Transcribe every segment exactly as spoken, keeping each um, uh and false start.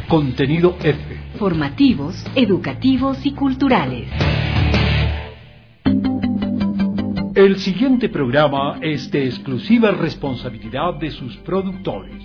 Contenido F. Formativos, educativos y culturales. El siguiente programa es de exclusiva responsabilidad de sus productores.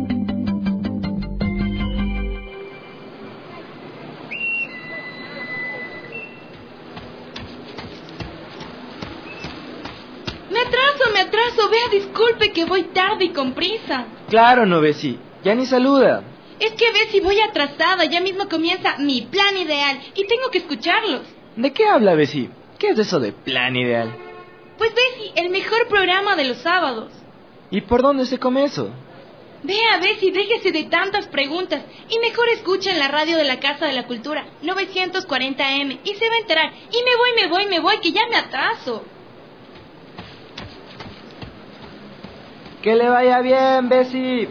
Me atraso, me atraso. Vea, disculpe que voy tarde y con prisa. Claro, no, Bessie. Ya ni saluda. Es que Bessie, voy atrasada. Ya mismo comienza mi plan ideal y tengo que escucharlos. ¿De qué habla, Bessie? ¿Qué es eso de plan ideal? Pues Bessie, el mejor programa de los sábados. ¿Y por dónde se come eso? Vea, Bessie, déjese de tantas preguntas y mejor escucha en la radio de la Casa de la Cultura, novecientos cuarenta A M, y se va a enterar. Y me voy, me voy, me voy, que ya me atraso. Que le vaya bien, Bessie.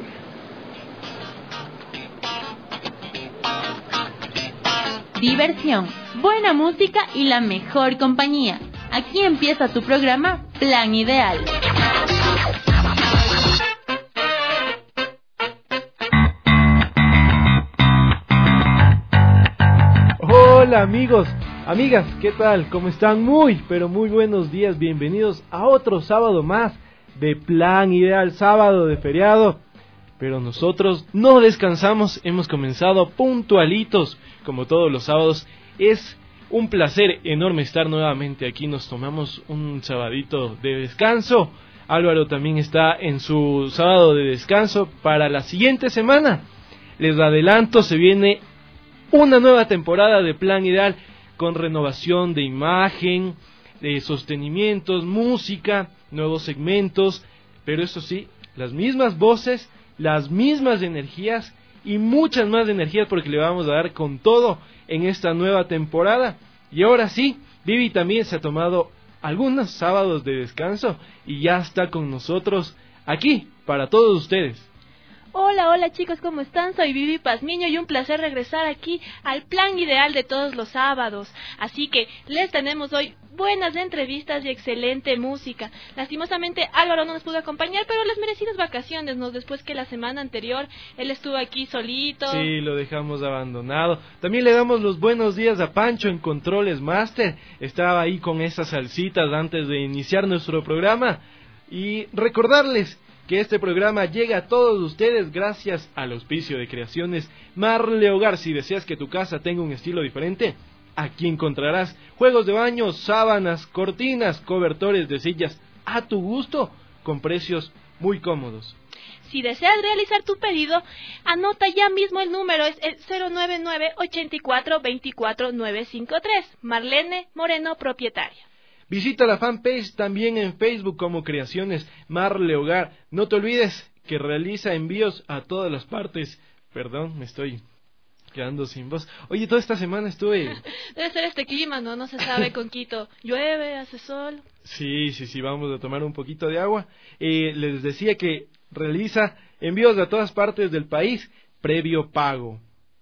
Diversión, buena música y la mejor compañía. Aquí empieza tu programa Plan Ideal. Hola amigos, amigas, ¿qué tal? ¿Cómo están? Muy, pero muy buenos días. Bienvenidos a otro sábado más de Plan Ideal, sábado de feriado. Pero nosotros no descansamos, hemos comenzado puntualitos, como todos los sábados. Es un placer enorme estar nuevamente aquí, nos tomamos un sabadito de descanso. Álvaro también está en su sábado de descanso para la siguiente semana. Les adelanto, se viene una nueva temporada de Plan Ideal con renovación de imagen, de sostenimientos, música, nuevos segmentos, pero eso sí, las mismas voces, las mismas energías y muchas más energías porque le vamos a dar con todo en esta nueva temporada. Y ahora sí, Vivi también se ha tomado algunos sábados de descanso y ya está con nosotros aquí para todos ustedes. Hola, hola chicos, ¿cómo están? Soy Vivi Pazmiño y un placer regresar aquí al Plan Ideal de todos los sábados. Así que les tenemos hoy buenas entrevistas y excelente música. Lastimosamente Álvaro no nos pudo acompañar, pero las merecidas vacaciones, ¿no? Después que la semana anterior él estuvo aquí solito. Sí, lo dejamos abandonado. También le damos los buenos días a Pancho en Controles Master. Estaba ahí con esas salsitas antes de iniciar nuestro programa. Y recordarles que este programa llega a todos ustedes gracias al auspicio de Creaciones Marle Hogar. Si deseas que tu casa tenga un estilo diferente, aquí encontrarás juegos de baño, sábanas, cortinas, cobertores de sillas a tu gusto, con precios muy cómodos. Si deseas realizar tu pedido, anota ya mismo el número, es el cero nueve nueve, ocho cuatro, dos cuatro nueve cinco tres. Marlene Moreno, propietaria. Visita la fanpage también en Facebook como Creaciones Marle Hogar. No te olvides que realiza envíos a todas las partes. Perdón, me estoy quedando sin voz. Oye, toda esta semana estuve... Debe ser este clima, ¿no? No se sabe con Quito. Llueve, hace sol. Sí, sí, sí, vamos a tomar un poquito de agua. Eh, les decía que realiza envíos a todas partes del país, previo pago.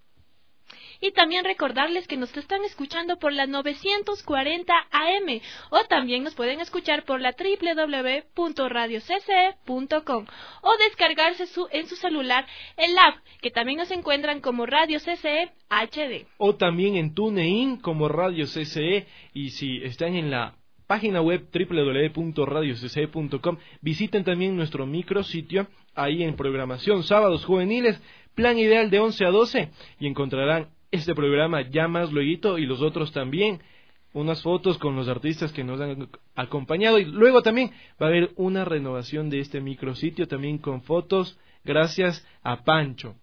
Y también recordarles que nos están escuchando por la novecientos cuarenta A M o también nos pueden escuchar por la doble u doble u doble u punto radio c c e punto com o descargarse su, en su celular el app, que también nos encuentran como Radio C C E H D. O también en TuneIn como Radio C C E, y si están en la página web doble u doble u doble u punto radio c c e punto com, visiten también nuestro micrositio, ahí en programación Sábados Juveniles, Plan Ideal de once a doce, y encontrarán este programa ya más luego y los otros también, unas fotos con los artistas que nos han acompañado, y luego también va a haber una renovación de este micrositio también con fotos gracias a Pancho.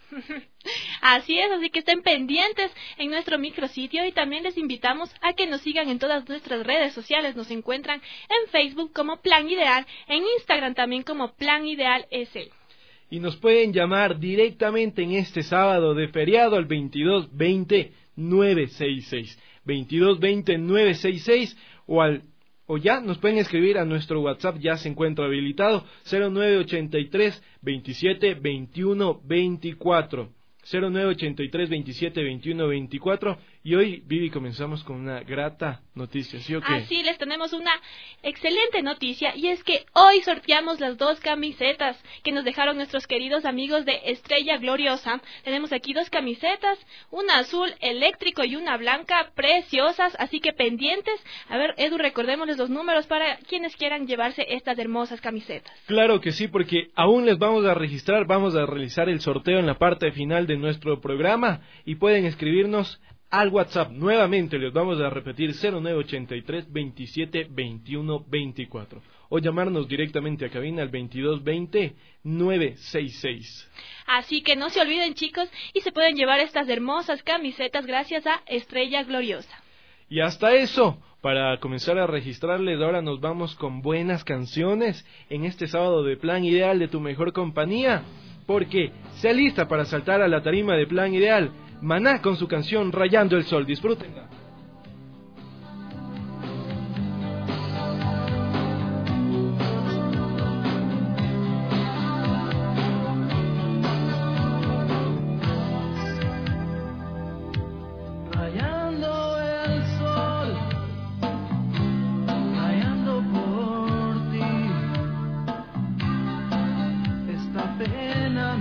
Así es, así que estén pendientes en nuestro micrositio y también les invitamos a que nos sigan en todas nuestras redes sociales. Nos encuentran en Facebook como Plan Ideal, en Instagram también como Plan Ideal S. Y nos pueden llamar directamente en este sábado de feriado al veintidós veinte nueve sesenta y seis, veintidós veinte nueve sesenta y seis, o al o ya nos pueden escribir a nuestro WhatsApp, ya se encuentra habilitado, cero nueve ochenta y tres veintisiete veintiuno veinticuatro, cero nueve ochenta y tres veintisiete veintiuno veinticuatro, Y hoy, Vivi, comenzamos con una grata noticia, ¿sí o qué? Así les tenemos una excelente noticia, y es que hoy sorteamos las dos camisetas que nos dejaron nuestros queridos amigos de Estrella Gloriosa. Tenemos aquí dos camisetas, una azul eléctrico y una blanca, preciosas, así que pendientes. A ver, Edu, recordémosles los números para quienes quieran llevarse estas hermosas camisetas. Claro que sí, porque aún les vamos a registrar, vamos a realizar el sorteo en la parte final de nuestro programa, y pueden escribirnos al WhatsApp. Nuevamente les vamos a repetir: cero nueve ochenta y tres, veintisiete, veintiuno, veinticuatro, o llamarnos directamente a cabina al veintidós veinte, nueve sesenta y seis. Así que no se olviden, chicos, y se pueden llevar estas hermosas camisetas gracias a Estrella Gloriosa. Y hasta eso, para comenzar a registrarles, ahora nos vamos con buenas canciones en este sábado de Plan Ideal de tu mejor compañía, porque se alista para saltar a la tarima de Plan Ideal Maná con su canción Rayando el Sol. Disfrútenla.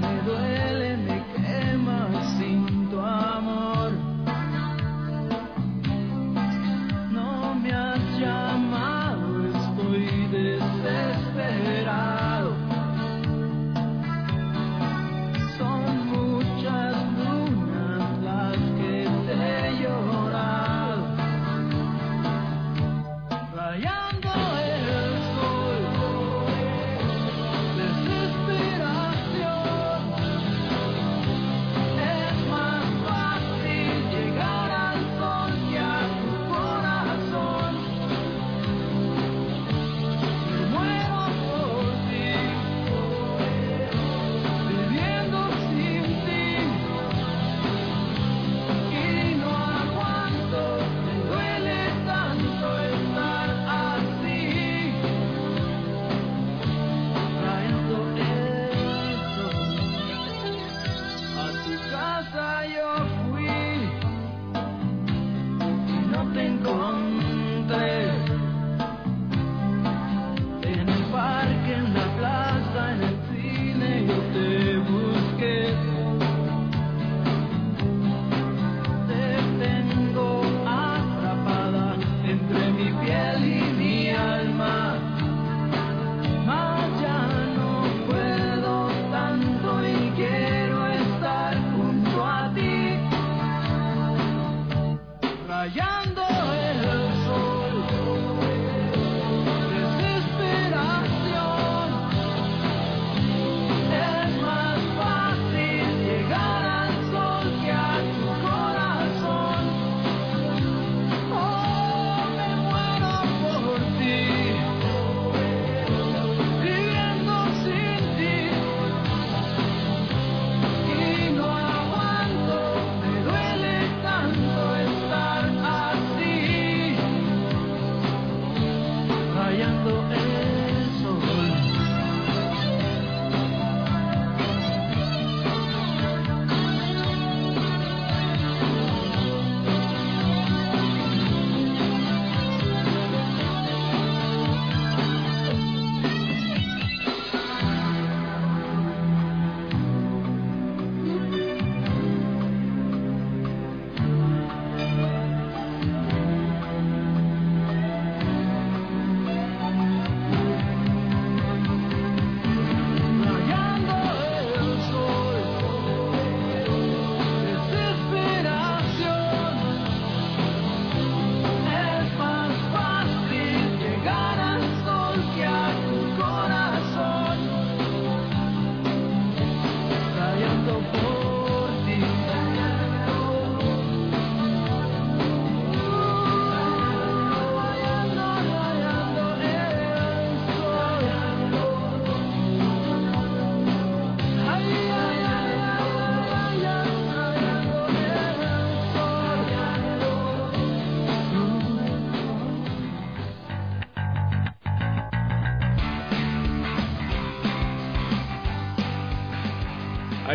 Pena me duele, me quema sin tu amor.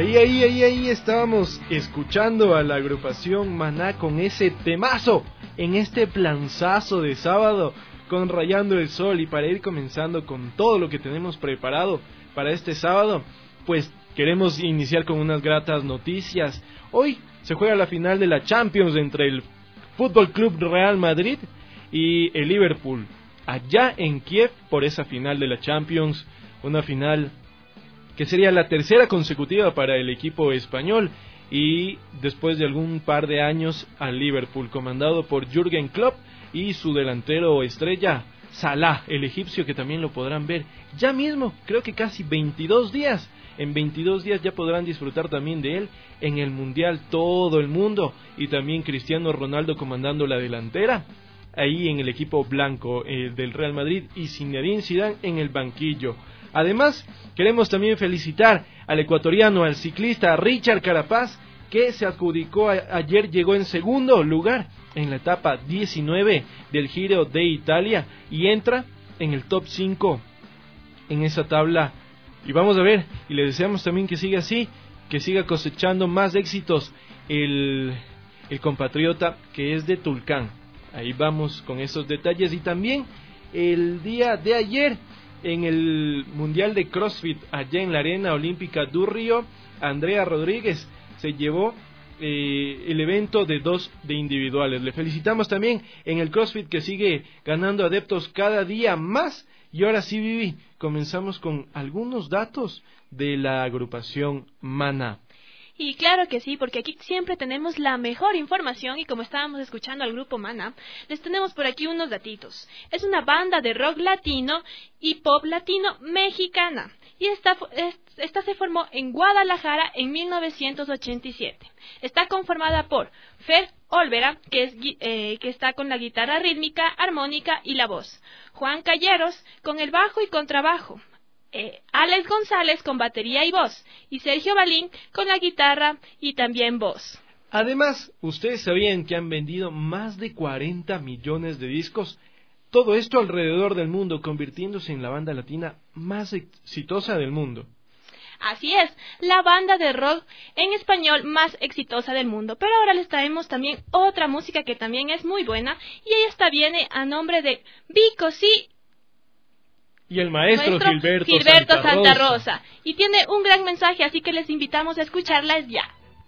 Ahí, ahí, ahí, ahí estábamos escuchando a la agrupación Maná con ese temazo en este planzazo de sábado con Rayando el Sol. Y para ir comenzando con todo lo que tenemos preparado para este sábado, pues queremos iniciar con unas gratas noticias. Hoy se juega la final de la Champions entre el Fútbol Club Real Madrid y el Liverpool, allá en Kiev, por esa final de la Champions, una final que sería la tercera consecutiva para el equipo español, y después de algún par de años al Liverpool, comandado por Jürgen Klopp y su delantero estrella Salah, el egipcio, que también lo podrán ver ya mismo, creo que casi veintidós días, en veintidós días ya podrán disfrutar también de él en el Mundial todo el mundo, y también Cristiano Ronaldo comandando la delantera, ahí en el equipo blanco eh, del Real Madrid, y Zinedine Zidane en el banquillo. Además, queremos también felicitar al ecuatoriano, al ciclista Richard Carapaz, que se adjudicó a, ayer, llegó en segundo lugar en la etapa diecinueve del Giro de Italia y entra en el top cinco en esa tabla. Y vamos a ver, y le deseamos también que siga así, que siga cosechando más éxitos el, el compatriota que es de Tulcán. Ahí vamos con esos detalles. Y también el día de ayer, en el Mundial de CrossFit, allá en la Arena Olímpica do Río, Andrea Rodríguez se llevó eh, el evento de dos de individuales. Le felicitamos también en el CrossFit, que sigue ganando adeptos cada día más. Y ahora sí, Vivi, comenzamos con algunos datos de la agrupación Maná. Y claro que sí, porque aquí siempre tenemos la mejor información, y como estábamos escuchando al grupo Maná, les tenemos por aquí unos datitos. Es una banda de rock latino y pop latino mexicana, y esta, esta se formó en Guadalajara en mil novecientos ochenta y siete. Está conformada por Fer Olvera, que, es, eh, que está con la guitarra rítmica, armónica y la voz, Juan Calleros con el bajo y contrabajo, Eh, Alex González con batería y voz, y Sergio Balín con la guitarra y también voz. Además, ¿ustedes sabían que han vendido más de cuarenta millones de discos? Todo esto alrededor del mundo, convirtiéndose en la banda latina más exitosa del mundo. Así es, la banda de rock en español más exitosa del mundo. Pero ahora les traemos también otra música que también es muy buena, y esta viene a nombre de Vico Sí y el maestro, maestro Gilberto, Gilberto Santa, Santa Rosa. Rosa. Y tiene un gran mensaje, así que les invitamos a escucharlas ya.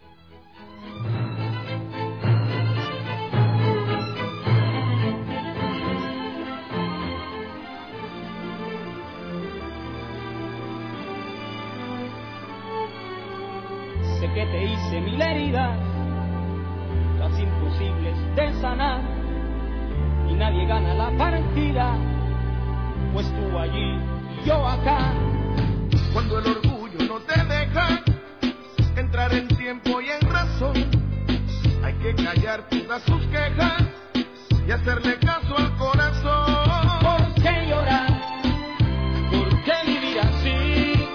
Sé que te hice mil heridas, las imposibles de sanar, y nadie gana la partida, pues tú allí y yo acá. Cuando el orgullo no te deja entrar en tiempo y en razón, hay que callar todas sus quejas y hacerle caso al corazón. ¿Por qué llorar? ¿Por qué vivir así?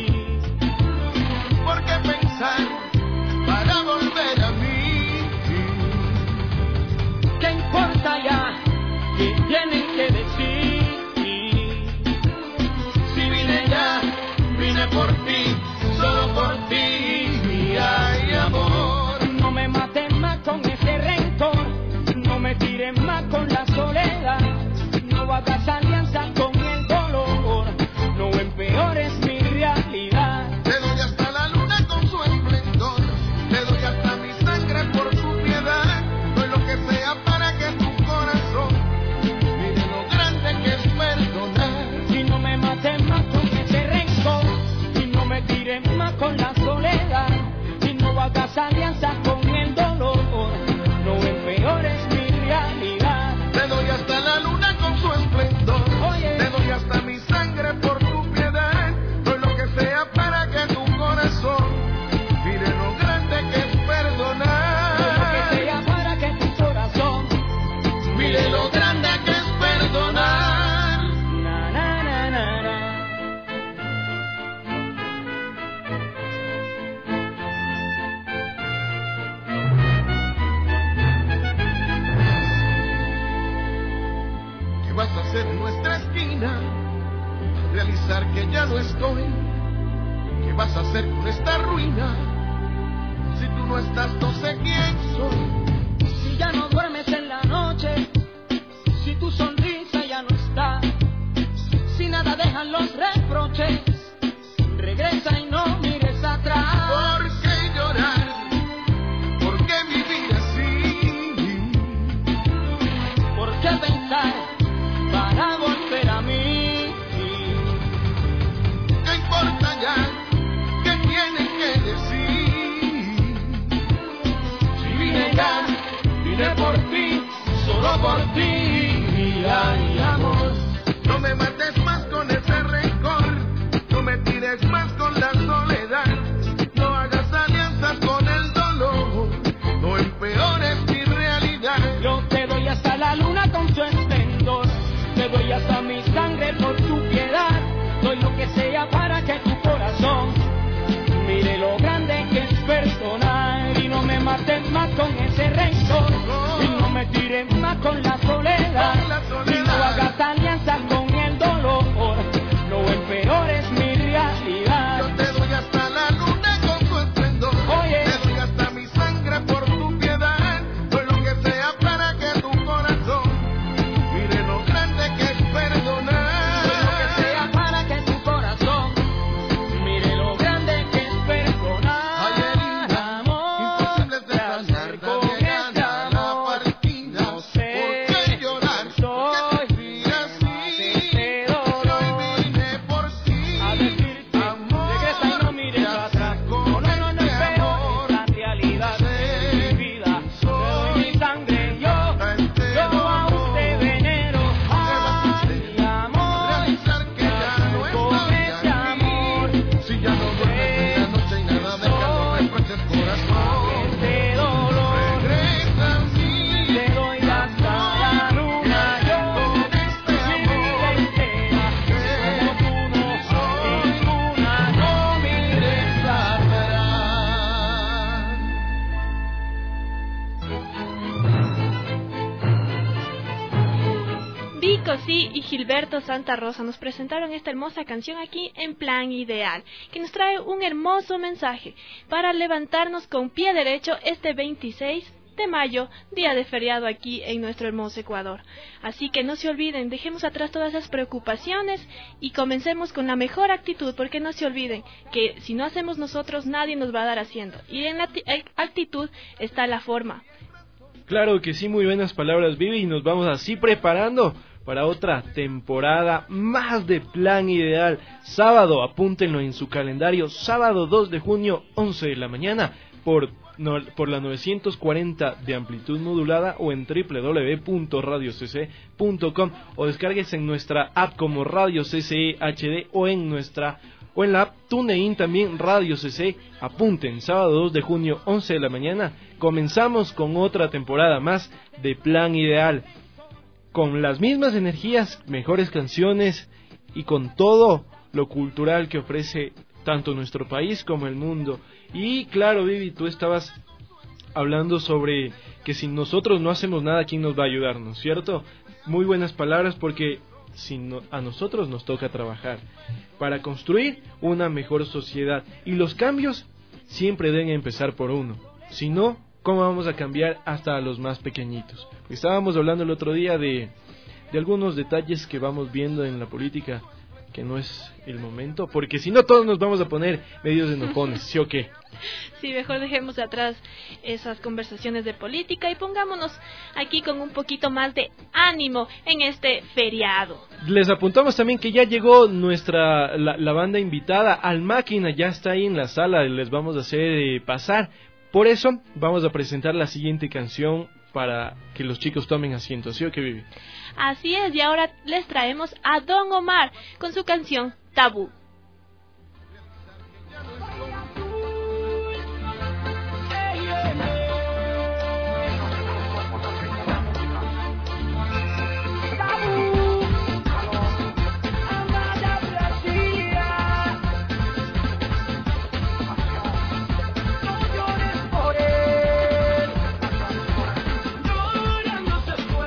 ¿Por qué pensar para volver a mí? ¿Qué importa ya? ¿Qué tienen que decir? Por ti, solo por ti, ay amor. No me mates más con ese rencor, no me tires más con la soledad, no hagas alianza con el dolor, no empeores mi realidad. Te doy hasta la luna con su esplendor, te doy hasta mi sangre por tu piedad, doy lo que sea para que tu corazón mire lo grande que es perdonar. Y no me mates más con ese rencor, me tires más con la soledad, y no hagas alianza con el dolor, no empeores mi realidad. Te doy hasta la luna con su esplendor, oye, te doy hasta mi sangre por tu piedad, doy lo que sea para que tu corazón mire lo grande que es perdonar. Doy lo que sea para que tu corazón mire lo grande que es perdonar. Na, na, na, na, na. Vas a ser nuestra esquina, realizar que ya no estoy, que vas a hacer con esta ruina? Si tú no estás, no sé quién soy. Si ya no duermes en la noche, si tu sonrisa ya no está, si nada dejan los reproches, regresa y no mires atrás. ¿Por qué llorar? ¿Por qué vivir así? ¿Por qué pensar para volver a mí? ¿Qué importa ya? ¿Qué tienes que decir? Si vine ya, vine por ti, solo por ti. Ay, amor, no me mates más con ese rencor, no me tires más con la soledad, no hagas alianzas con el dolor, no empeores mi realidad. Yo te doy hasta la luna con su esplendor, te doy hasta mi sangre por tu piedad, doy lo que sea para que tu corazón mire lo grande que es perdonar. Y no me mates más con ese rencor, y no me tires más con la soledad, y no hagas alianzas con el dolor, no empeores mi realidad. Yo te doy hasta la luna con tu esplendor, Oye, te doy hasta mi sangre por tu piedad, doy lo que sea para que tu corazón mire lo grande que es perdonar. doy lo que sea para que tu corazón mire lo grande que es perdonar. Hay heridas Amor, imposibles de sanar, con nadie este gana la amor, partida. no sé, ¿Por qué llorar? soy ¿Por qué vivir así? este dolor. Hoy vine por ti, A decirte, amor, regresa y no mires ya atrás. sé No, con no, no, no este espero amor. la realidad de mi vida. Te doy mi sangre, yo, A este yo aún dolor. te venero. Ay, amor, Realizar que ya no con estoy este aquí. amor, Si ya no duermes en la noche y nada deja los reproches, corazón. este dolor. Regresa a mí. Te doy hasta la luna, yo, Con este mi vida amor. entera. Como tú no soy ninguna, no mires atrás. Vico Sí y Gilberto Santa Rosa nos presentaron esta hermosa canción aquí en Plan Ideal, que nos trae un hermoso mensaje para levantarnos con pie derecho este veintiséis de mayo, día de feriado aquí en nuestro hermoso Ecuador. Así que no se olviden, dejemos atrás todas esas preocupaciones y comencemos con la mejor actitud, porque no se olviden que si no hacemos nosotros, nadie nos va a dar haciendo. Y en la actitud está la forma. Claro que sí, muy buenas palabras, Vivi, y nos vamos así preparando para otra temporada más de Plan Ideal. Sábado, apúntenlo en su calendario, sábado dos de junio, once de la mañana, por, no, por la novecientos cuarenta de amplitud modulada o en doble u doble u doble u punto radio c c punto com, o descargues en nuestra app como Radio C C E H D o en nuestra o en la app TuneIn también Radio C C. Apunten, sábado dos de junio, once de la mañana, comenzamos con otra temporada más de Plan Ideal, con las mismas energías, mejores canciones y con todo lo cultural que ofrece tanto nuestro país como el mundo. Y claro, Vivi, tú estabas hablando sobre que si nosotros no hacemos nada, ¿quién nos va a ayudar? ¿No es cierto? Muy buenas palabras, porque si no, a nosotros nos toca trabajar para construir una mejor sociedad, y los cambios siempre deben empezar por uno. Si no, ¿cómo vamos a cambiar hasta a los más pequeñitos? Estábamos hablando el otro día de, de algunos detalles que vamos viendo en la política, que no es el momento, porque si no todos nos vamos a poner medios enojones, ¿sí o qué? Sí, mejor dejemos atrás esas conversaciones de política y pongámonos aquí con un poquito más de ánimo en este feriado. Les apuntamos también que ya llegó nuestra la, la banda invitada, Al Máquina, ya está ahí en la sala, les vamos a hacer eh, pasar. Por eso vamos a presentar la siguiente canción para que los chicos tomen asiento, ¿sí o qué, Vivi? Así es, y ahora les traemos a Don Omar con su canción Tabú.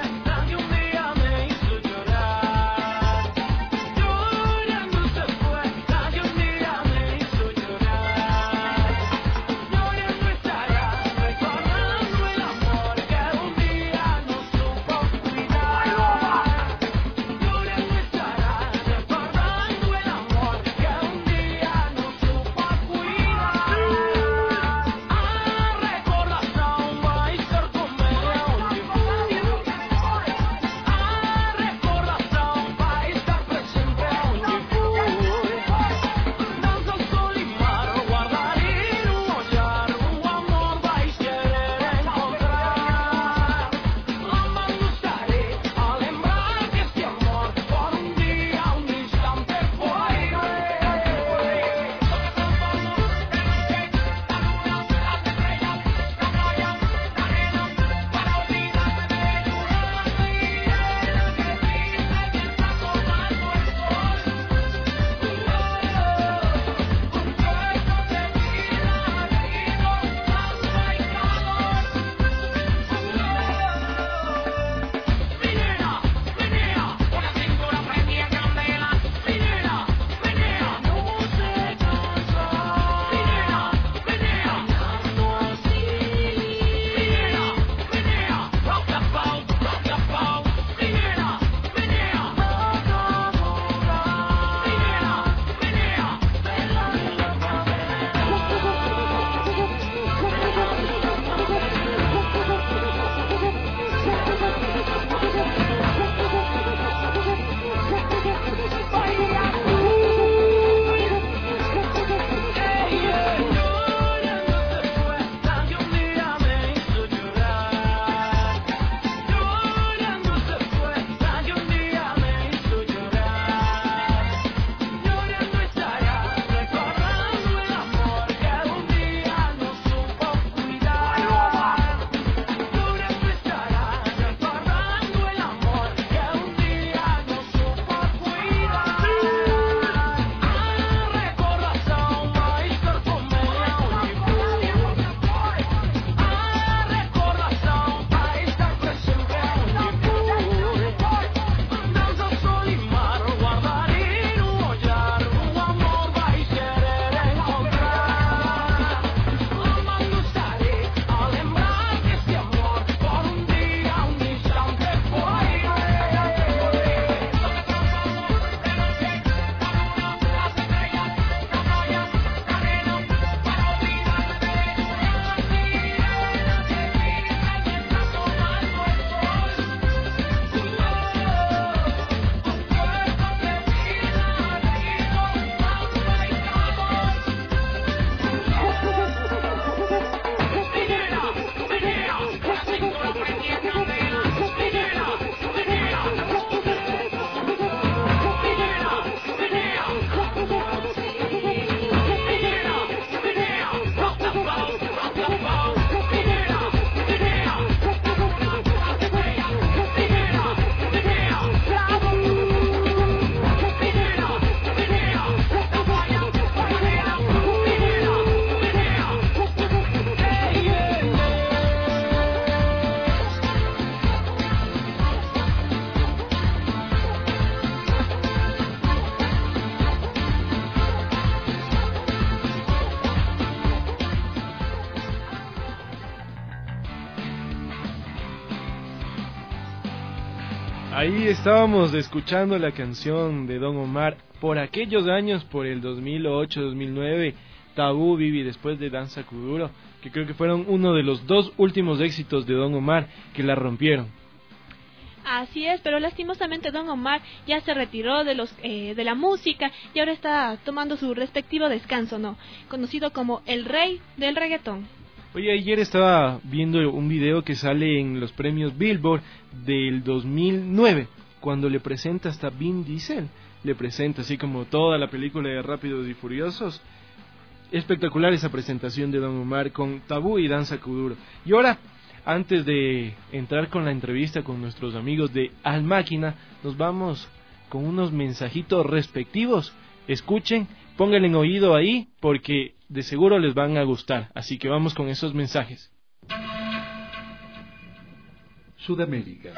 Llorando se fue Ahí estábamos escuchando la canción de Don Omar por aquellos años, por el dos mil ocho, dos mil nueve, Tabú, Vivi, después de Danza Kuduro, que creo que fueron uno de los dos últimos éxitos de Don Omar que la rompieron. Así es, pero lastimosamente Don Omar ya se retiró de los eh, de la música y ahora está tomando su respectivo descanso, ¿no? Conocido como el rey del reggaetón. Oye, ayer estaba viendo un video que sale en los premios Billboard del dos mil nueve, cuando le presenta hasta Vin Diesel, le presenta así como toda la película de Rápidos y Furiosos. Espectacular esa presentación de Don Omar con Tabú y Danza Kuduro. Y ahora, antes de entrar con la entrevista con nuestros amigos de Al Máquina, nos vamos con unos mensajitos respectivos. Escuchen, pónganle en oído ahí, porque de seguro les van a gustar. Así que vamos con esos mensajes. Sudamérica.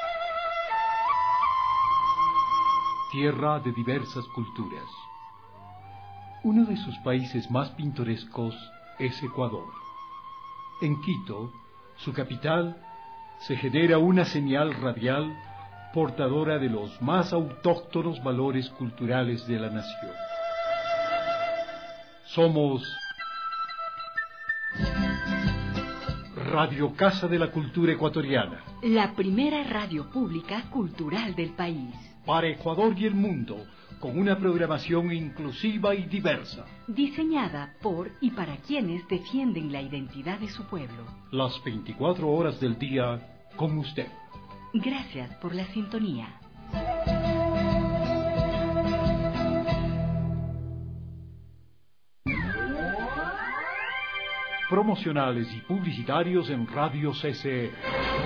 Tierra de diversas culturas. Uno de sus países más pintorescos es Ecuador. En Quito, su capital, se genera una señal radial portadora de los más autóctonos valores culturales de la nación. Somos Radio Casa de la Cultura Ecuatoriana, la primera radio pública cultural del país. Para Ecuador y el mundo, con una programación inclusiva y diversa. Diseñada por y para quienes defienden la identidad de su pueblo. Las veinticuatro horas del día con usted. Gracias por la sintonía. Promocionales y publicitarios en Radio C C E.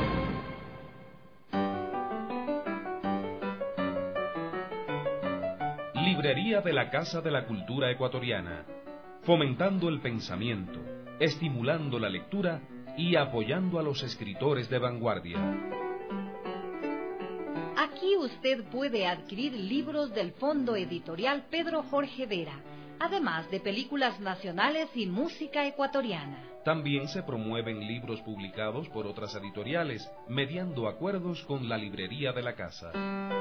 Librería de la Casa de la Cultura Ecuatoriana, fomentando el pensamiento, estimulando la lectura y apoyando a los escritores de vanguardia. Aquí usted puede adquirir libros del Fondo Editorial Pedro Jorge Vera, además de películas nacionales y música ecuatoriana. También se promueven libros publicados por otras editoriales, mediando acuerdos con la Librería de la Casa.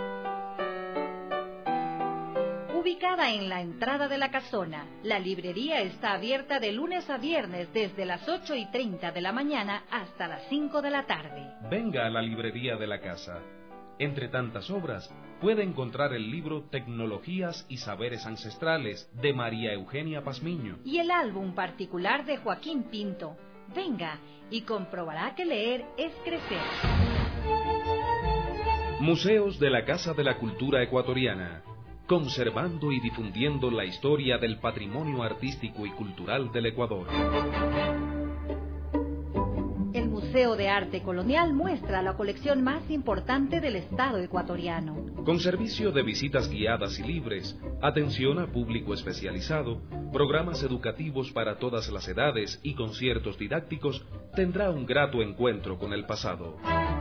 Ubicada en la entrada de la casona, la librería está abierta de lunes a viernes desde las ocho y treinta de la mañana hasta las cinco de la tarde. Venga a la Librería de la Casa. Entre tantas obras, puede encontrar el libro Tecnologías y Saberes Ancestrales de María Eugenia Pazmiño y el álbum particular de Joaquín Pinto. Venga y comprobará que leer es crecer. Museos de la Casa de la Cultura Ecuatoriana, conservando y difundiendo la historia del patrimonio artístico y cultural del Ecuador. El Museo de Arte Colonial muestra la colección más importante del Estado ecuatoriano. Con servicio de visitas guiadas y libres, atención a público especializado, programas educativos para todas las edades y conciertos didácticos, tendrá un grato encuentro con el pasado.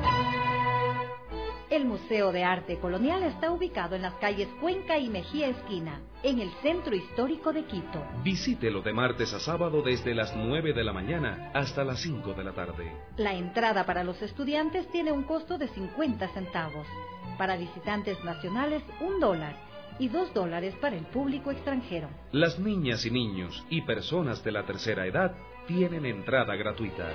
El Museo de Arte Colonial está ubicado en las calles Cuenca y Mejía Esquina, en el centro histórico de Quito. Visítelo de martes a sábado desde las nueve de la mañana hasta las cinco de la tarde. La entrada para los estudiantes tiene un costo de cincuenta centavos. Para visitantes nacionales, un dólar. Y dos dólares para el público extranjero. Las niñas y niños y personas de la tercera edad tienen entrada gratuita.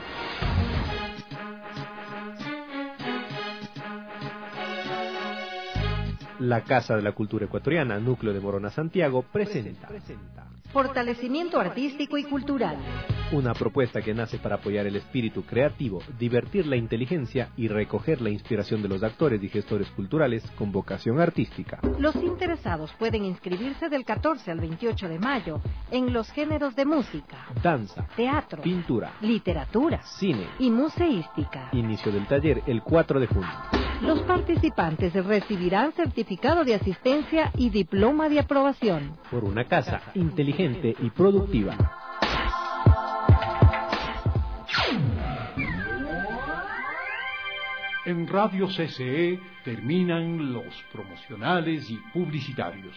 La Casa de la Cultura Ecuatoriana, Núcleo de Morona, Santiago, presenta Fortalecimiento artístico y cultural. Una propuesta que nace para apoyar el espíritu creativo, divertir la inteligencia y recoger la inspiración de los actores y gestores culturales con vocación artística. Los interesados pueden inscribirse del catorce al veintiocho de mayo en los géneros de música, danza, teatro, pintura, literatura, cine y museística. Inicio del taller el cuatro de junio. Los participantes recibirán certificado de asistencia y diploma de aprobación. Por una casa inteligente y productiva. En Radio C C E terminan los promocionales y publicitarios.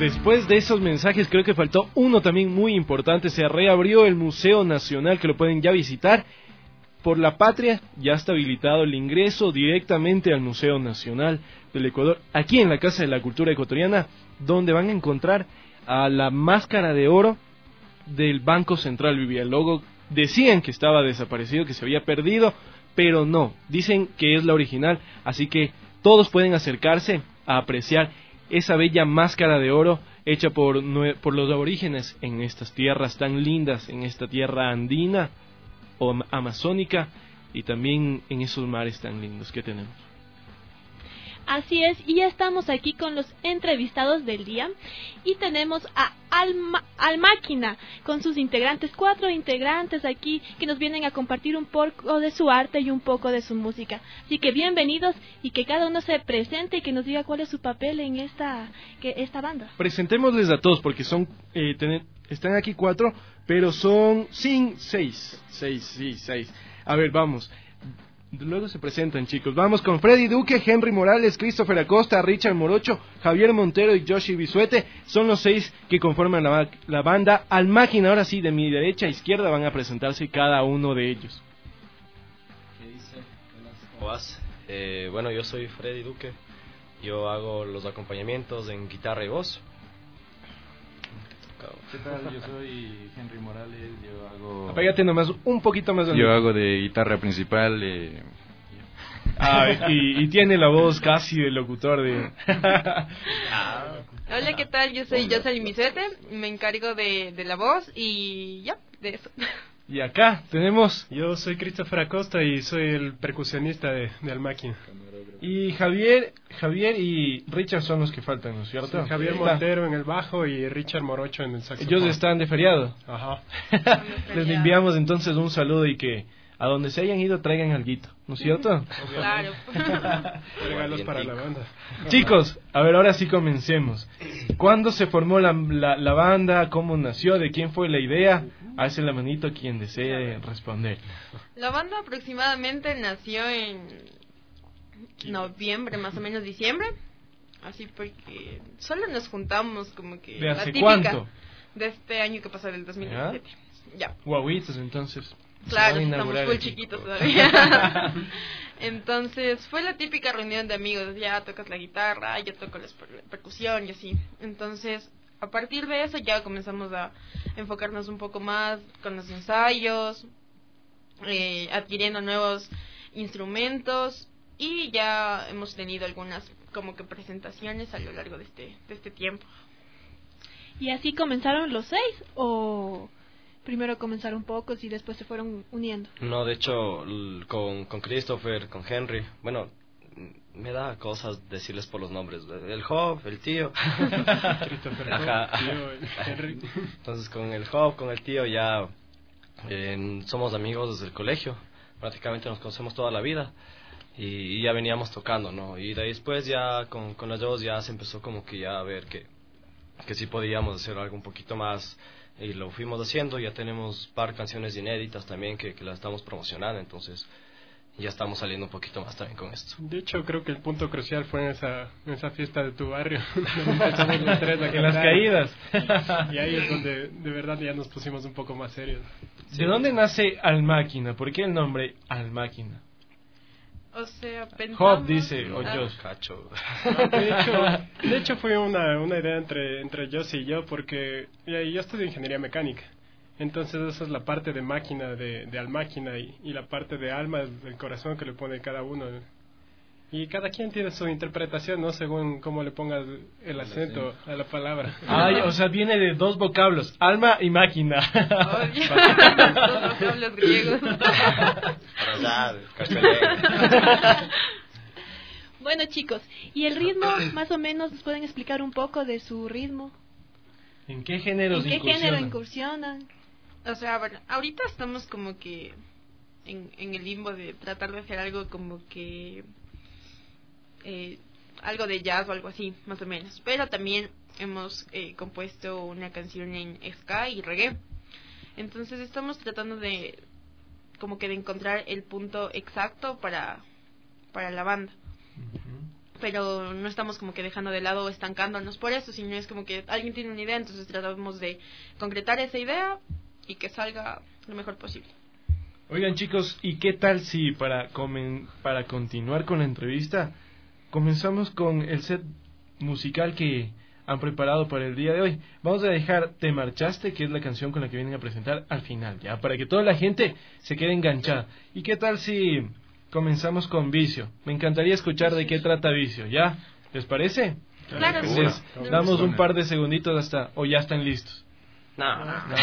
después de esos mensajes creo que faltó uno también muy importante. Se reabrió el Museo Nacional, que lo pueden ya visitar. Por la patria ya está habilitado el ingreso directamente al Museo Nacional del Ecuador, aquí en la Casa de la Cultura Ecuatoriana, donde van a encontrar a la máscara de oro del Banco Central Vivía. El logo decían que estaba desaparecido, que se había perdido, pero no, dicen que es la original, así que todos pueden acercarse a apreciar esa bella máscara de oro hecha por, por los aborígenes en estas tierras tan lindas, en esta tierra andina o amazónica, y también en esos mares tan lindos que tenemos. Así es, y ya estamos aquí con los entrevistados del día, y tenemos a Alma, Almáquina con sus integrantes, cuatro integrantes aquí que nos vienen a compartir un poco de su arte y un poco de su música. Así que bienvenidos, y que cada uno se presente y que nos diga cuál es su papel en esta, que, esta banda. Presentémosles a todos porque son eh, ten, están aquí cuatro, pero son cinco, seis, seis, sí, seis. A ver, vamos. Luego se presentan, chicos. Vamos con Freddy Duque, Henry Morales, Christopher Acosta, Richard Morocho, Javier Montero y Yoshi Bisuete. Son los seis que conforman la, la banda Almáquina. Ahora sí, de mi derecha a izquierda van a presentarse cada uno de ellos. ¿Qué dice? ¿Cómo vas? Eh, bueno, yo soy Freddy Duque. Yo hago los acompañamientos en guitarra y voz. ¿Qué tal? Yo soy Henry Morales, yo hago... Apégate nomás un poquito más. Yo hago de guitarra principal. Eh... Ah, y, y tiene la voz casi de locutor de... Hola, ¿qué tal? Yo soy Jocelyn Bisuete, me encargo de, de la voz y ya, de eso. Y acá tenemos... Yo soy Christopher Acosta y soy el percusionista de, de Almáquina. Y Javier Javier y Richard son los que faltan, ¿no es cierto? Sí, Javier Montero en el bajo y Richard Morocho en el saxofón. Ellos están de feriado. Ajá. Les enviamos entonces un saludo y que a donde se hayan ido traigan alguito, ¿no es cierto? Claro. Regalos para la banda. Chicos, a ver, ahora sí comencemos. ¿Cuándo se formó la, la, la banda? ¿Cómo nació? ¿De quién fue la idea? Alce la manito quien desee responder. La banda aproximadamente nació en noviembre, más o menos diciembre. Así porque solo nos juntamos como que... ¿De hace la típica cuánto? De este año que pasó, del dos mil diecisiete. ¿Ya? Ya. Guaguitos, entonces. Claro, estamos full chiquitos todavía. Entonces fue la típica reunión de amigos. Ya tocas la guitarra, yo toco la per- percusión y así. Entonces a partir de eso ya comenzamos a enfocarnos un poco más con los ensayos, eh, adquiriendo nuevos instrumentos, y ya hemos tenido algunas como que presentaciones a lo largo de este de este tiempo. ¿Y así comenzaron los seis o primero comenzaron pocos y después se fueron uniendo? No, de hecho, l- con, con Christopher, con Henry, bueno, me da cosas decirles por los nombres. El Job, el tío. Christopher, Ajá. Job, tío, Henry. Entonces con el Job, con el tío ya eh, somos amigos desde el colegio. Prácticamente nos conocemos toda la vida. Y, y ya veníamos tocando, ¿no? Y de ahí después ya con, con los dos ya se empezó como que ya a ver que, que sí podíamos hacer algo un poquito más, y lo fuimos haciendo. Ya tenemos un par de canciones inéditas también que, que las estamos promocionando, entonces ya estamos saliendo un poquito más también con esto. De hecho, creo que el punto crucial fue en esa, en esa fiesta de tu barrio, donde empezamos los tres a En las caídas. Y ahí es donde de verdad ya nos pusimos un poco más serios. ¿De dónde nace Almáquina? ¿Por qué el nombre Almáquina? O sea, pensamos... Job dice, o Ah. Josh. Cacho. De hecho, de hecho fue una, una idea entre, entre Joss y yo, porque ya, yo estudio ingeniería mecánica. Entonces esa es la parte de máquina, de, de Almáquina, y, y la parte de alma, el corazón que le pone cada uno. Y cada quien tiene su interpretación, ¿no? Según cómo le pongas el acento a la palabra. Ay, o sea, viene de dos vocablos, alma y máquina. Dos vocablos griegos. Bueno, chicos, ¿y el ritmo, más o menos, nos pueden explicar un poco de su ritmo? ¿En qué géneros ¿En qué incursionan? género incursionan? O sea, bueno, ahorita estamos como que en, en el limbo de tratar de hacer algo como que eh, algo de jazz o algo así, más o menos. Pero también hemos eh, compuesto una canción en ska y reggae. Entonces estamos tratando de como que de encontrar el punto exacto para para la banda. pero no estamos como que dejando de lado o estancándonos por eso, sino es como que alguien tiene una idea, entonces tratamos de concretar esa idea y que salga lo mejor posible. Oigan chicos, ¿y qué tal si para, comen, para continuar con la entrevista comenzamos con el set musical que han preparado para el día de hoy? Vamos a dejar Te Marchaste, que es la canción con la que vienen a presentar al final, ya, para que toda la gente se quede enganchada. ¿Y qué tal si comenzamos con Vicio? Me encantaría escuchar de qué trata Vicio, ¿ya? ¿Les parece? Claro. Les damos un par de segunditos hasta, o ya están listos. No, no. no.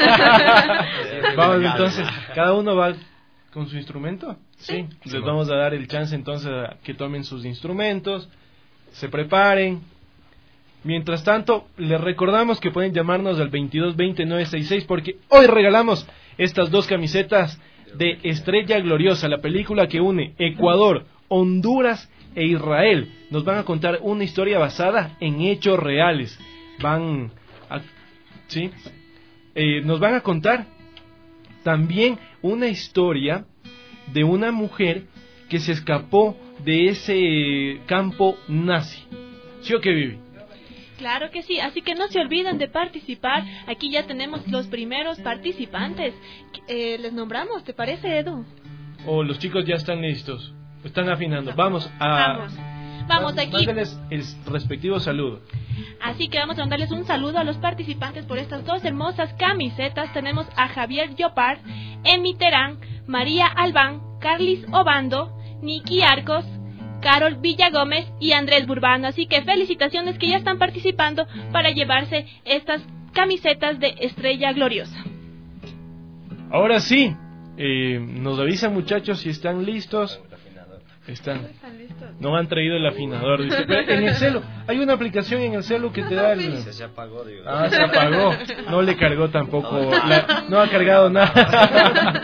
Vamos entonces, cada uno va con su instrumento. Sí, sí. Les vamos a dar el chance entonces a que tomen sus instrumentos, se preparen. Mientras tanto, les recordamos que pueden llamarnos al veintidós veinte nueve sesenta y seis porque hoy regalamos estas dos camisetas de Estrella Gloriosa, la película que une Ecuador, Honduras e Israel. Nos van a contar una historia basada en hechos reales. Van a, ¿sí? Eh, nos van a contar también una historia de una mujer que se escapó de ese campo nazi. ¿Sí o qué, Vivi? Claro que sí, así que no se olviden de participar. Aquí ya tenemos los primeros participantes. Eh, ¿Les nombramos? ¿Te parece, Edu? Oh, los chicos ya están listos. Están afinando. Vamos a... Vamos. Vamos aquí. Mándenles el respectivo saludo. Así que vamos a mandarles un saludo a los participantes por estas dos hermosas camisetas. Tenemos a Javier Llopar, Emi Terán, María Albán, Carlis Obando, Niki Arcos, Carol Villagómez y Andrés Burbano. Así que felicitaciones que ya están participando para llevarse estas camisetas de Estrella Gloriosa. Ahora sí, eh, nos avisan muchachos si están listos. Están. No han traído el afinador. Dice, en el celu, hay una aplicación en el celu que te da el... Se apagó, digo. Ah, se apagó. No le cargó tampoco. La... No ha cargado nada.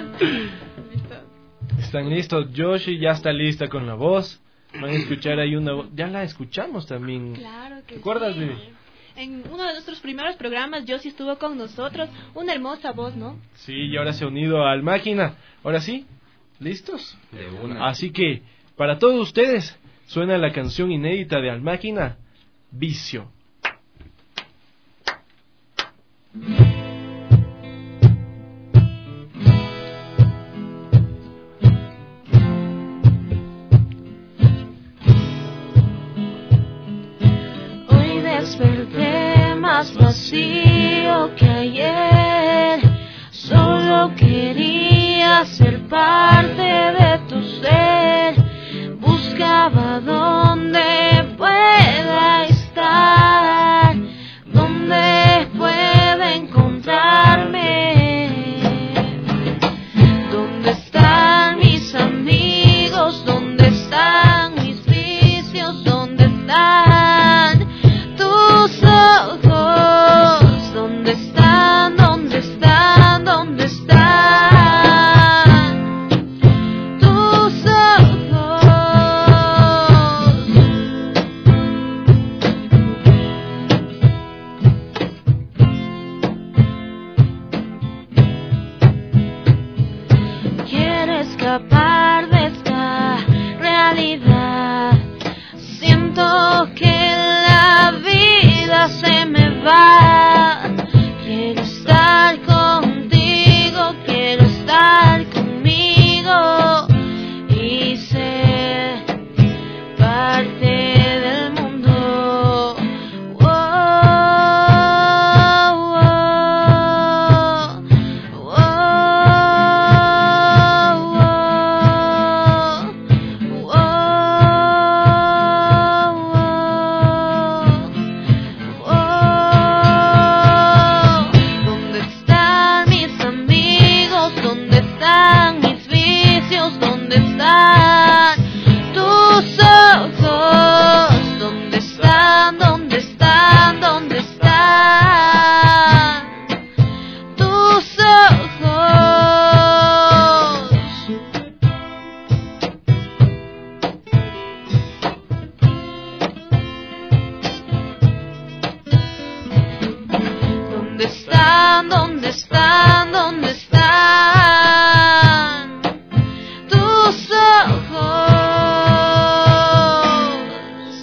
Están listos. Yoshi ya está lista con la voz. Van a escuchar ahí una voz. Ya la escuchamos también. Claro que ¿te acuerdas, sí. Vivi? En uno de nuestros primeros programas, Josie estuvo con nosotros. Una hermosa voz, ¿no? Sí, y ahora se ha unido al máquina. Ahora sí, ¿listos? De una. Así que, para todos ustedes, suena la canción inédita de Al Máquina, Vicio. Hoy desperté más vacío que ayer. Solo quería ser parte de tu ser. Buscaba donde pueda estar, donde pueda encontrarme. ¿Dónde están mis amigos? ¿Dónde están mis vicios? ¿Dónde están tus ojos? ¿Dónde están? ¿Dónde están? ¿Dónde están tus ojos? Quiero escapar de esta realidad. Siento que la vida se me va. Quiero estar contigo, quiero estar conmigo y ser parte del mundo. Oh, oh, oh, oh, oh, oh. ¿Dónde están mis amigos? ¿Dónde están mis vicios? ¿Dónde están tus ojos? ¿Dónde están? ¿Dónde están? ¿Dónde están tus ojos? ¿Dónde están? ¿Dónde están? ¿Dónde están tus ojos?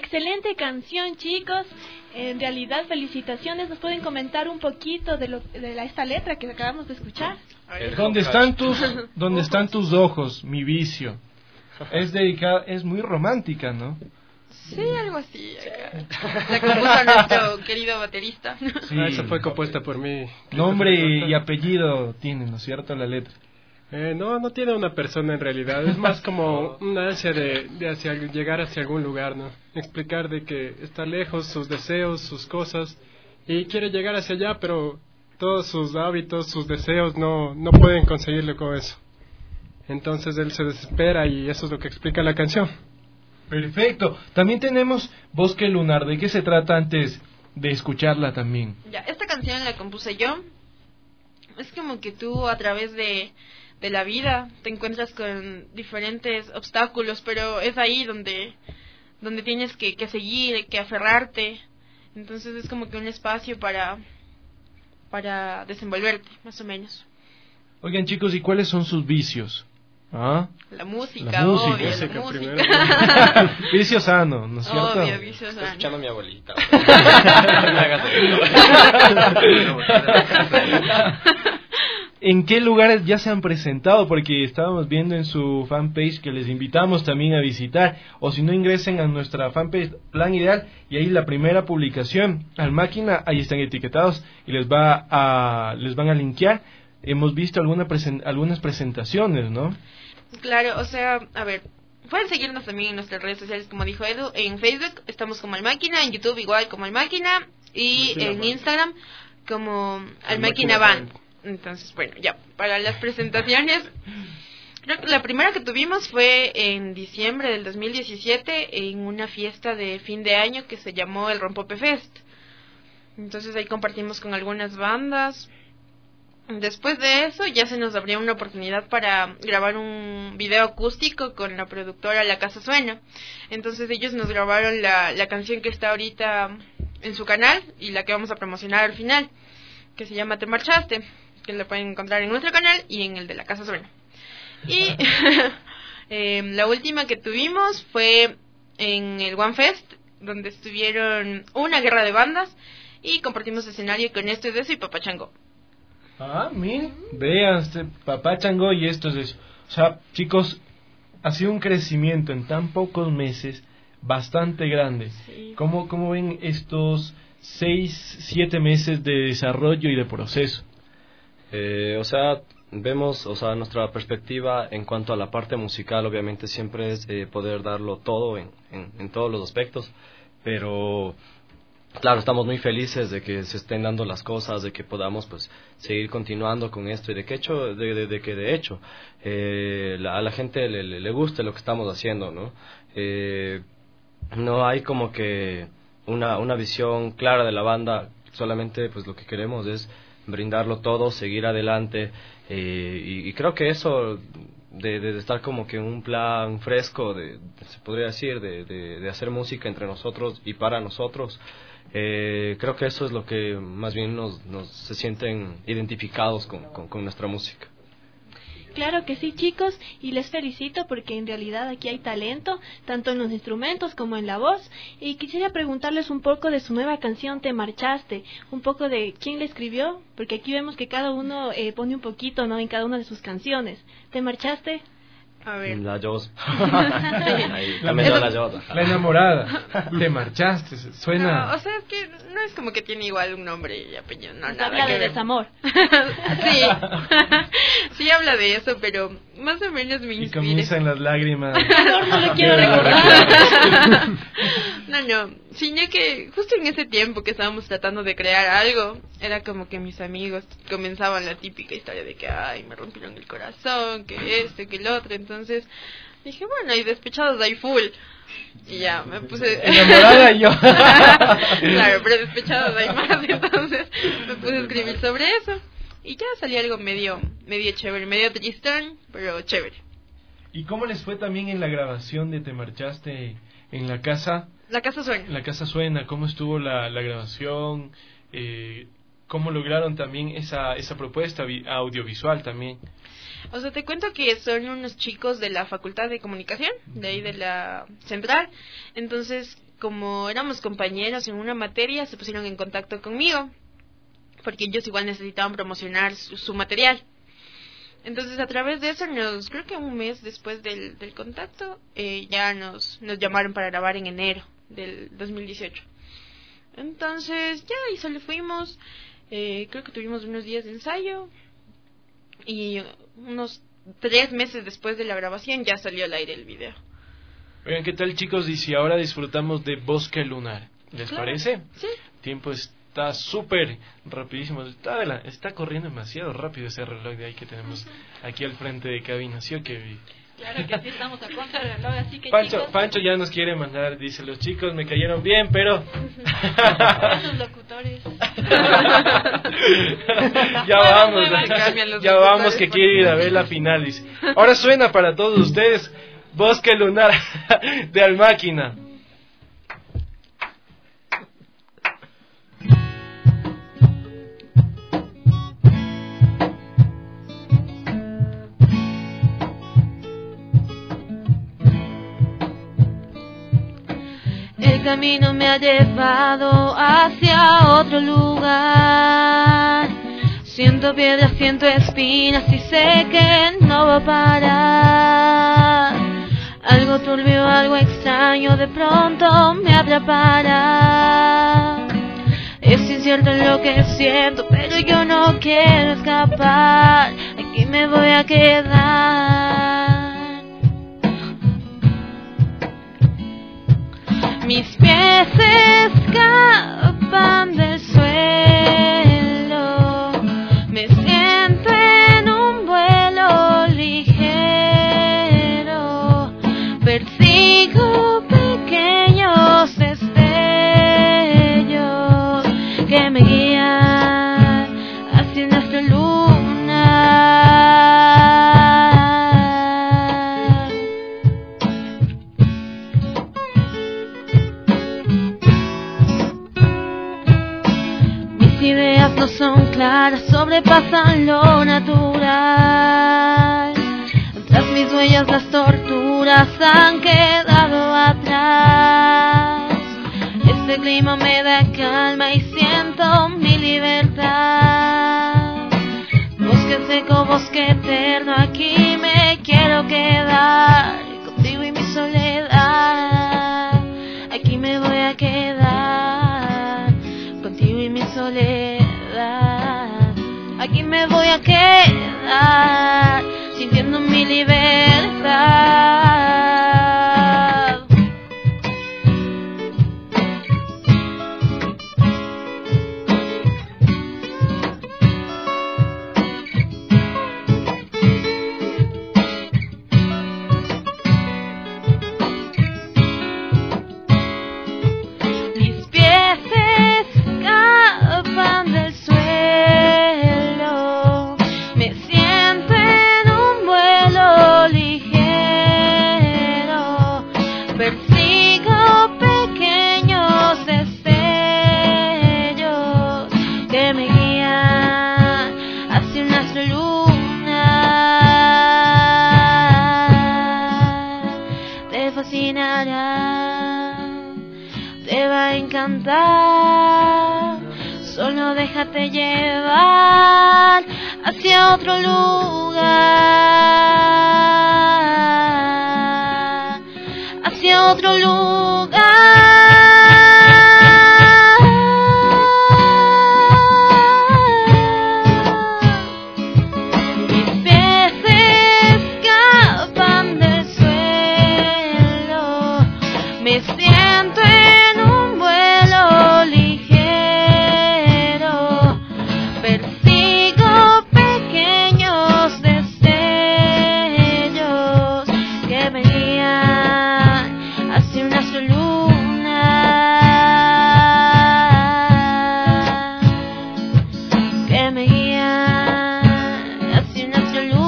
excelente canción, chicos. En realidad, felicitaciones. ¿Nos pueden comentar un poquito de, lo, de la, esta letra que acabamos de escuchar? ¿Dónde están tus, dónde están tus ojos, mi vicio? Es dedicada, es muy romántica, ¿no? Sí, algo así. La compuso nuestro querido baterista. Sí. Ah, esa fue compuesta por mí. Nombre y apellido tiene, ¿no es cierto, la letra? Eh, no, no tiene una persona en realidad. Es más como una ansia de, de hacia, llegar hacia algún lugar, ¿no? Explicar de que está lejos, sus deseos, sus cosas, y quiere llegar hacia allá, pero todos sus hábitos, sus deseos no, no pueden conseguirlo con eso. Entonces él se desespera y eso es lo que explica la canción. Perfecto. También tenemos Bosque Lunar. ¿De qué se trata antes de escucharla también? Ya, esta canción la compuse yo. Es como que tú a través de, de la vida te encuentras con diferentes obstáculos, pero es ahí donde, donde tienes que, que seguir, que aferrarte. Entonces es como que un espacio para, para desenvolverte, más o menos. Oigan, chicos, ¿y cuáles son sus vicios? ¿Ah? La música, la música. obvio, música la música. Vicio sano, ¿no es cierto? Obvio, vicio sano. Escuchando a mi abuelita. ¿En qué lugares ya se han presentado? Porque estábamos viendo en su fanpage que les invitamos también a visitar, o si no, ingresen a nuestra fanpage Plan Ideal y ahí la primera publicación al máquina, ahí están etiquetados y les va a les van a linkear. Hemos visto alguna presen- algunas presentaciones, ¿no? Claro, o sea, a ver, pueden seguirnos también en nuestras redes sociales, como dijo Edu. En Facebook estamos como Al Máquina, en YouTube igual como Al Máquina, y Máquina en Band. Instagram como Al, Al Máquina Band. Band. Entonces, bueno, ya, para las presentaciones, creo que la primera que tuvimos fue en diciembre del dos mil diecisiete en una fiesta de fin de año que se llamó el Rompope Fest. Entonces ahí compartimos con algunas bandas. Después de eso ya se nos abrió una oportunidad para grabar un video acústico con la productora La Casa Suena. Entonces ellos nos grabaron la, la canción que está ahorita en su canal y la que vamos a promocionar al final, que se llama Te Marchaste, que la pueden encontrar en nuestro canal y en el de La Casa Suena. Y eh, la última que tuvimos fue en el One Fest, donde estuvieron una guerra de bandas y compartimos escenario con Esto es de eso y Papá Chango. Ah, miren, vean, este Papá Chango y esto es eso. O sea, chicos, ha sido un crecimiento en tan pocos meses bastante grande. Sí. ¿Cómo, cómo ven estos seis, siete meses de desarrollo y de proceso? Eh, o sea, vemos, o sea, nuestra perspectiva en cuanto a la parte musical, obviamente siempre es eh, poder darlo todo en, en, en todos los aspectos, pero claro, estamos muy felices de que se estén dando las cosas, de que podamos pues seguir continuando con esto y de que hecho, de, de, de que de hecho eh, la, a la gente le, le, le guste lo que estamos haciendo, ¿no? Eh, no hay como que una, una visión clara de la banda, solamente pues lo que queremos es brindarlo todo, seguir adelante eh, y, y creo que eso de, de estar como que en un plan fresco, de, se podría decir, de, de, de hacer música entre nosotros y para nosotros. Eh, creo que eso es lo que más bien nos, nos se sienten identificados con, con, con nuestra música. Claro que sí, chicos, y les felicito porque en realidad aquí hay talento, tanto en los instrumentos como en la voz. Y quisiera preguntarles un poco de su nueva canción, Te Marchaste, un poco de quién la escribió, porque aquí vemos que cada uno eh, pone un poquito, ¿no?, en cada una de sus canciones. ¿Te marchaste? A ver. La Jos. Ahí, también la, la Jos. La enamorada. Te marchaste. Suena. No, o sea, es que no es como que tiene igual un nombre y apellido. No, nada habla que de ver. desamor. Sí. Sí habla de eso, pero más o menos me Y inspira. comienzan las lágrimas. No, no lo quiero recordar. No, no. Soñé que justo en ese tiempo que estábamos tratando de crear algo, era como que mis amigos comenzaban la típica historia de que, ay, me rompieron el corazón, que esto, que el otro. Entonces dije, bueno, y despechados hay full. Y ya, me puse... Enamorada yo. Claro, pero despechados hay más. Entonces me puse a escribir sobre eso. Y ya salió algo medio, medio chévere, medio tristón, pero chévere. ¿Y cómo les fue también en la grabación de Te Marchaste en la casa? La Casa Suena. La Casa Suena, ¿cómo estuvo la, la grabación? Eh, ¿Cómo lograron también esa, esa propuesta vi- audiovisual también? O sea, te cuento que son unos chicos de la Facultad de Comunicación, de ahí de la Central. Entonces, como éramos compañeros en una materia, se pusieron en contacto conmigo, porque ellos igual necesitaban promocionar su, su material. Entonces, a través de eso, nos, creo que un mes después del, del contacto, eh, ya nos, nos llamaron para grabar en enero del dos mil dieciocho. Entonces, ya, y solo fuimos, eh, creo que tuvimos unos días de ensayo, y unos tres meses después de la grabación ya salió al aire el video. Oigan, ¿qué tal, chicos? Y si ahora disfrutamos de Bosque Lunar, ¿les Claro. parece? Sí. El tiempo está súper rapidísimo, está, de la- está corriendo demasiado rápido ese reloj de ahí que tenemos aquí al frente de cabina, ¿sí o qué, Vi? Claro que sí, estamos a contra del reloj, así que Pancho, chicos, Pancho ya nos quiere mandar, dice, los chicos me cayeron bien, pero... esos locutores. ya Muevan, vamos, muevan. Cambian los ya locutores vamos que por- quiere ir a ver la final, dice. Ahora suena para todos ustedes Bosque Lunar de Almáquina. El camino me ha llevado hacia otro lugar. Siento piedras, siento espinas y sé que no va a parar. Algo turbio, algo extraño de pronto me atrapará. Es incierto lo que siento, pero yo no quiero escapar. Aquí me voy a quedar. Mis pies escapan del suelo. Me siento en un vuelo ligero. Persigo pequeños destellos que me guían hacia nuestra luna. Mis ideas no son claras, sobrepasan lo natural. Tras mis huellas las torturas han quedado atrás. Este clima me da calma y siento mi libertad. Bosque seco, bosque eterno, aquí me quiero quedar. Contigo y mi soledad, aquí me voy a quedar. Contigo y mi soledad, aquí me voy a quedar, sintiendo mi libertad. Mis pies escapan del suelo. Me siento en un vuelo ligero. Persigo pequeños destellos que me guían hacia una luna. Te fascinará, te va a encantar. Solo déjate llevar hacia otro lugar, hacia otro lugar. Mis pies escapan del suelo. Me siento en un vuelo ligero. Persigo pequeños destellos que me guían hacia una luna. Que me guían hacia una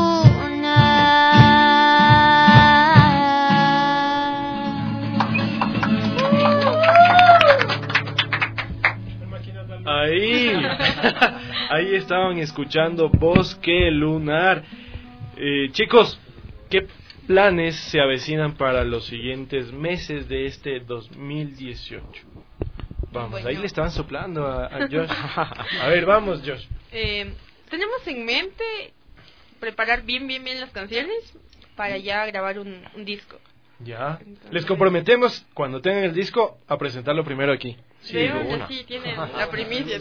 Ahí, ahí estaban escuchando Bosque Lunar. Eh, chicos, ¿qué planes se avecinan para los siguientes meses de este dos mil dieciocho? Vamos, bueno. Ahí le estaban soplando a, a Josh. A ver, vamos, Josh. Eh, tenemos en mente preparar bien, bien, bien las canciones para ya grabar un, un disco. Ya. Entonces, les comprometemos, cuando tengan el disco, a presentarlo primero aquí. Sí, una. Sí, tienen la primicia.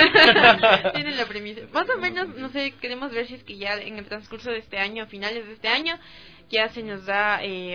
Tienen la primicia. Más o menos, no sé, queremos ver si es que ya en el transcurso de este año, finales de este año, ya se nos da... Eh,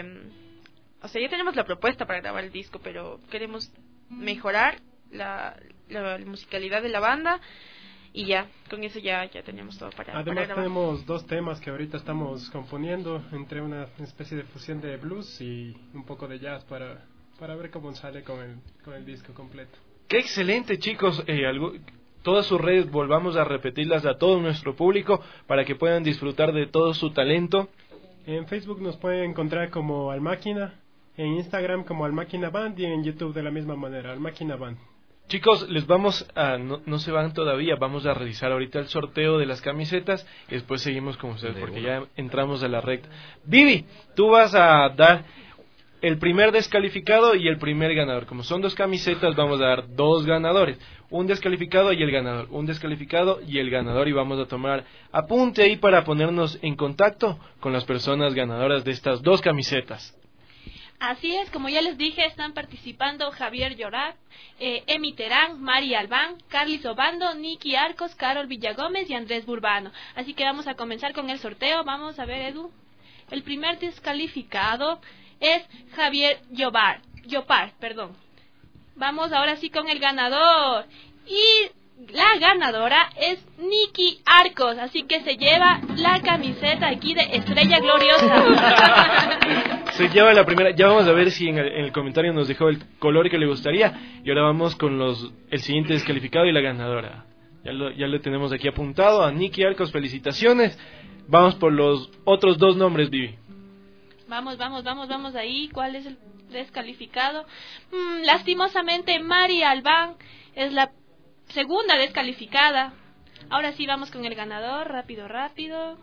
o sea, ya tenemos la propuesta para grabar el disco, pero queremos mejorar la, la, la musicalidad de la banda. Y ya, con eso ya, ya tenemos todo para, Además para grabar. Tenemos dos temas que ahorita estamos componiendo, entre una especie de fusión de blues y un poco de jazz para, para ver cómo sale con el, con el disco completo. ¡Qué excelente, chicos! Eh, algo, todas sus redes volvamos a repetirlas a todo nuestro público para que puedan disfrutar de todo su talento. En Facebook nos pueden encontrar como Almáquina, en Instagram como Almáquina Band y en YouTube de la misma manera, Almáquina Band. Chicos, les vamos a, no, no se van todavía, vamos a realizar ahorita el sorteo de las camisetas y después seguimos con ustedes porque ya entramos a la recta. Vivi, tú vas a dar el primer descalificado y el primer ganador. Como son dos camisetas, vamos a dar dos ganadores, un descalificado y el ganador, un descalificado y el ganador, y vamos a tomar apunte ahí para ponernos en contacto con las personas ganadoras de estas dos camisetas. Así es, como ya les dije, están participando Javier Llorat, eh, Emi Terán, Mari Albán, Carlis Obando, Nicky Arcos, Carol Villagómez y Andrés Burbano. Así que vamos a comenzar con el sorteo. Vamos a ver, Edu. El primer descalificado es Javier Llobar, Llopar, perdón. Vamos ahora sí con el ganador. Y la ganadora es Nicky Arcos, así que se lleva la camiseta aquí de Estrella Gloriosa. Se lleva la primera. Ya vamos a ver si en el, en el comentario nos dejó el color que le gustaría. Y ahora vamos con los el siguiente descalificado y la ganadora. Ya lo, ya lo tenemos aquí apuntado a Nicky Arcos, felicitaciones. Vamos por los otros dos nombres, Vivi. Vamos, vamos, vamos, vamos ahí. ¿Cuál es el descalificado? Mm, lastimosamente, Mari Albán es la segunda descalificada. Ahora sí vamos con el ganador, rápido, rápido.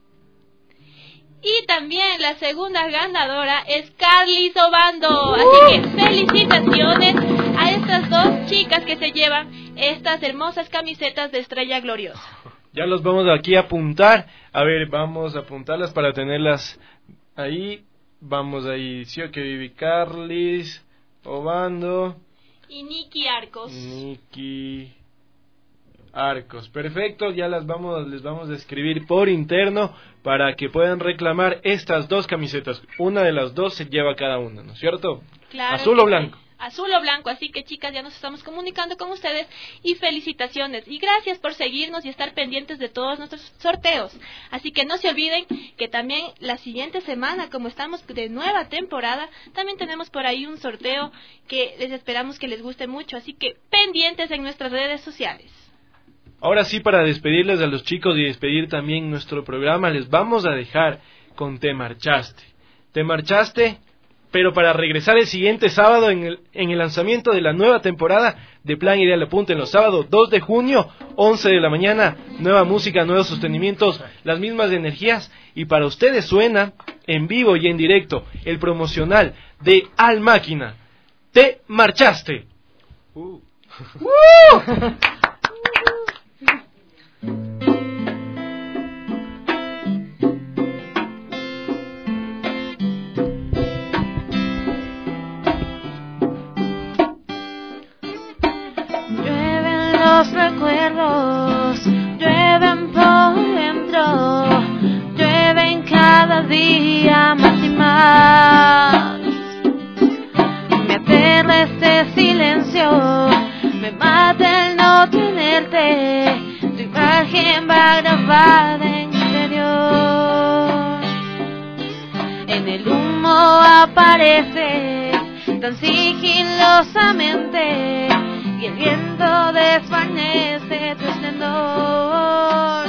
Y también la segunda ganadora es Carlis Obando. Así que felicitaciones a estas dos chicas que se llevan estas hermosas camisetas de Estrella Gloriosa. Ya los vamos aquí a apuntar. A ver, vamos a apuntarlas para tenerlas ahí. Vamos ahí, sí, que Vivi, Carlis Obando y Nicky Arcos. Nicky Arcos, perfecto, ya las vamos, les vamos a escribir por interno para que puedan reclamar estas dos camisetas. Una de las dos se lleva cada una, ¿no es cierto? Claro. Azul o blanco. Azul o blanco, así que chicas, ya nos estamos comunicando con ustedes y felicitaciones y gracias por seguirnos y estar pendientes de todos nuestros sorteos. Así que no se olviden que también la siguiente semana, como estamos de nueva temporada, también tenemos por ahí un sorteo que les esperamos que les guste mucho, así que pendientes en nuestras redes sociales. Ahora sí, para despedirles a los chicos y despedir también nuestro programa, les vamos a dejar con Te Marchaste. Te Marchaste, pero para regresar el siguiente sábado en el, en el lanzamiento de la nueva temporada de Plan Ideal. Apunten los sábados dos de junio, once de la mañana, nueva música, nuevos sostenimientos, las mismas energías. Y para ustedes suena en vivo y en directo el promocional de Al Máquina, Te Marchaste. Uh. ¡Uh! Los recuerdos llueven por dentro, llueven cada día más y más. Me aterra este silencio, me mata el no tenerte, tu imagen va grabada en mi interior. En el humo apareces tan sigilosamente y el viento desvanece tu esplendor.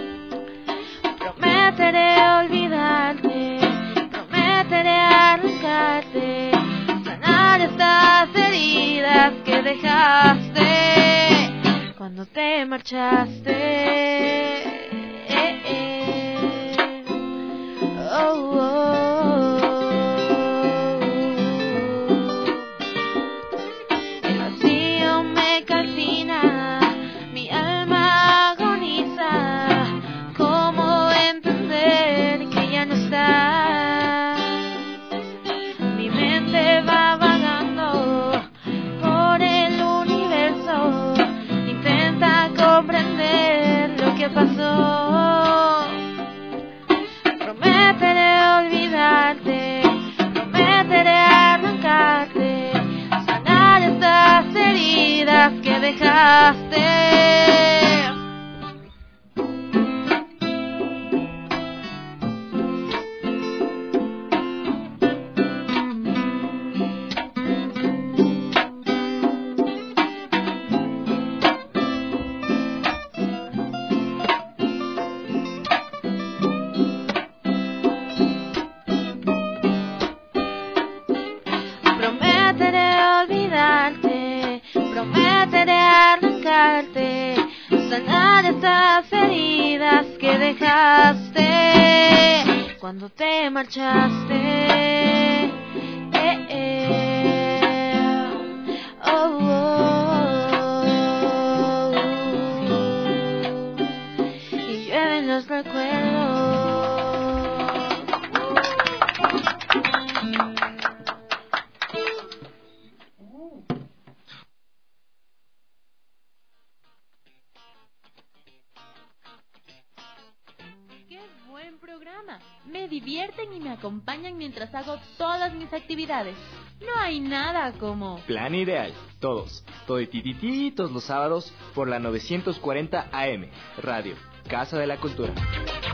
Prometeré olvidarte, prometeré arrancarte, sanar estas heridas que dejaste cuando te marchaste. Eh, eh. Oh, oh, oh. heridas que dejaste. Sanar estas heridas que dejaste cuando te marchaste. Eh, eh. Oh, oh, oh. Y llueven los recuerdos. Me divierten y me acompañan mientras hago todas mis actividades. No hay nada como Plan Ideal, todos, toditititos los sábados por la novecientos cuarenta A M, Radio, Casa de la Cultura.